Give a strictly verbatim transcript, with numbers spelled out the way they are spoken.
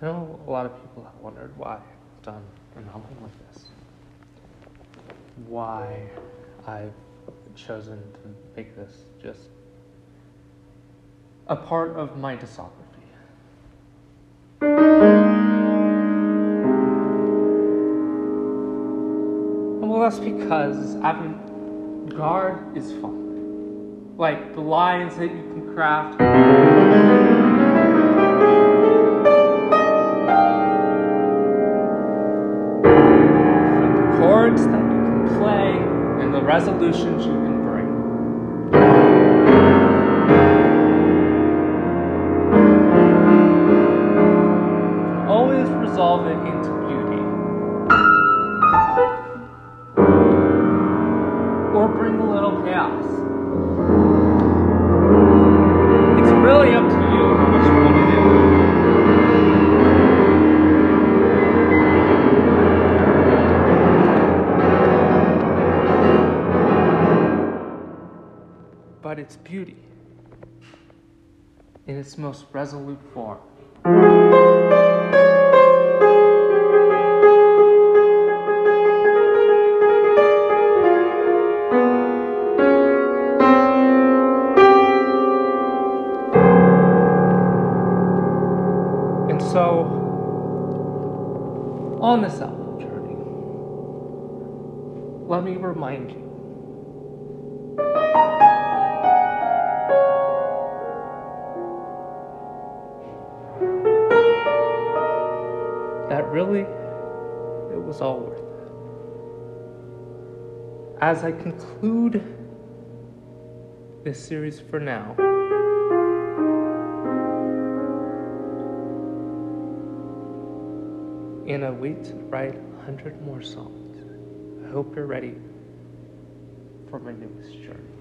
I know a lot of people have wondered why I've done an album like this. Why I've chosen to make this just a part of my discography. Well, that's because avant-garde is fun. Like the lines that you can craft. The chords that you can play and the resolutions you can bring. You can always resolve it into beauty. Or bring a little chaos. It's really up to you what you want to do. But it's beauty in its most resolute form. And so, on this album journey, let me remind you that really, it was all worth it. As I conclude this series for now, and I wait to write a hundred more songs, I hope you're ready for my newest journey.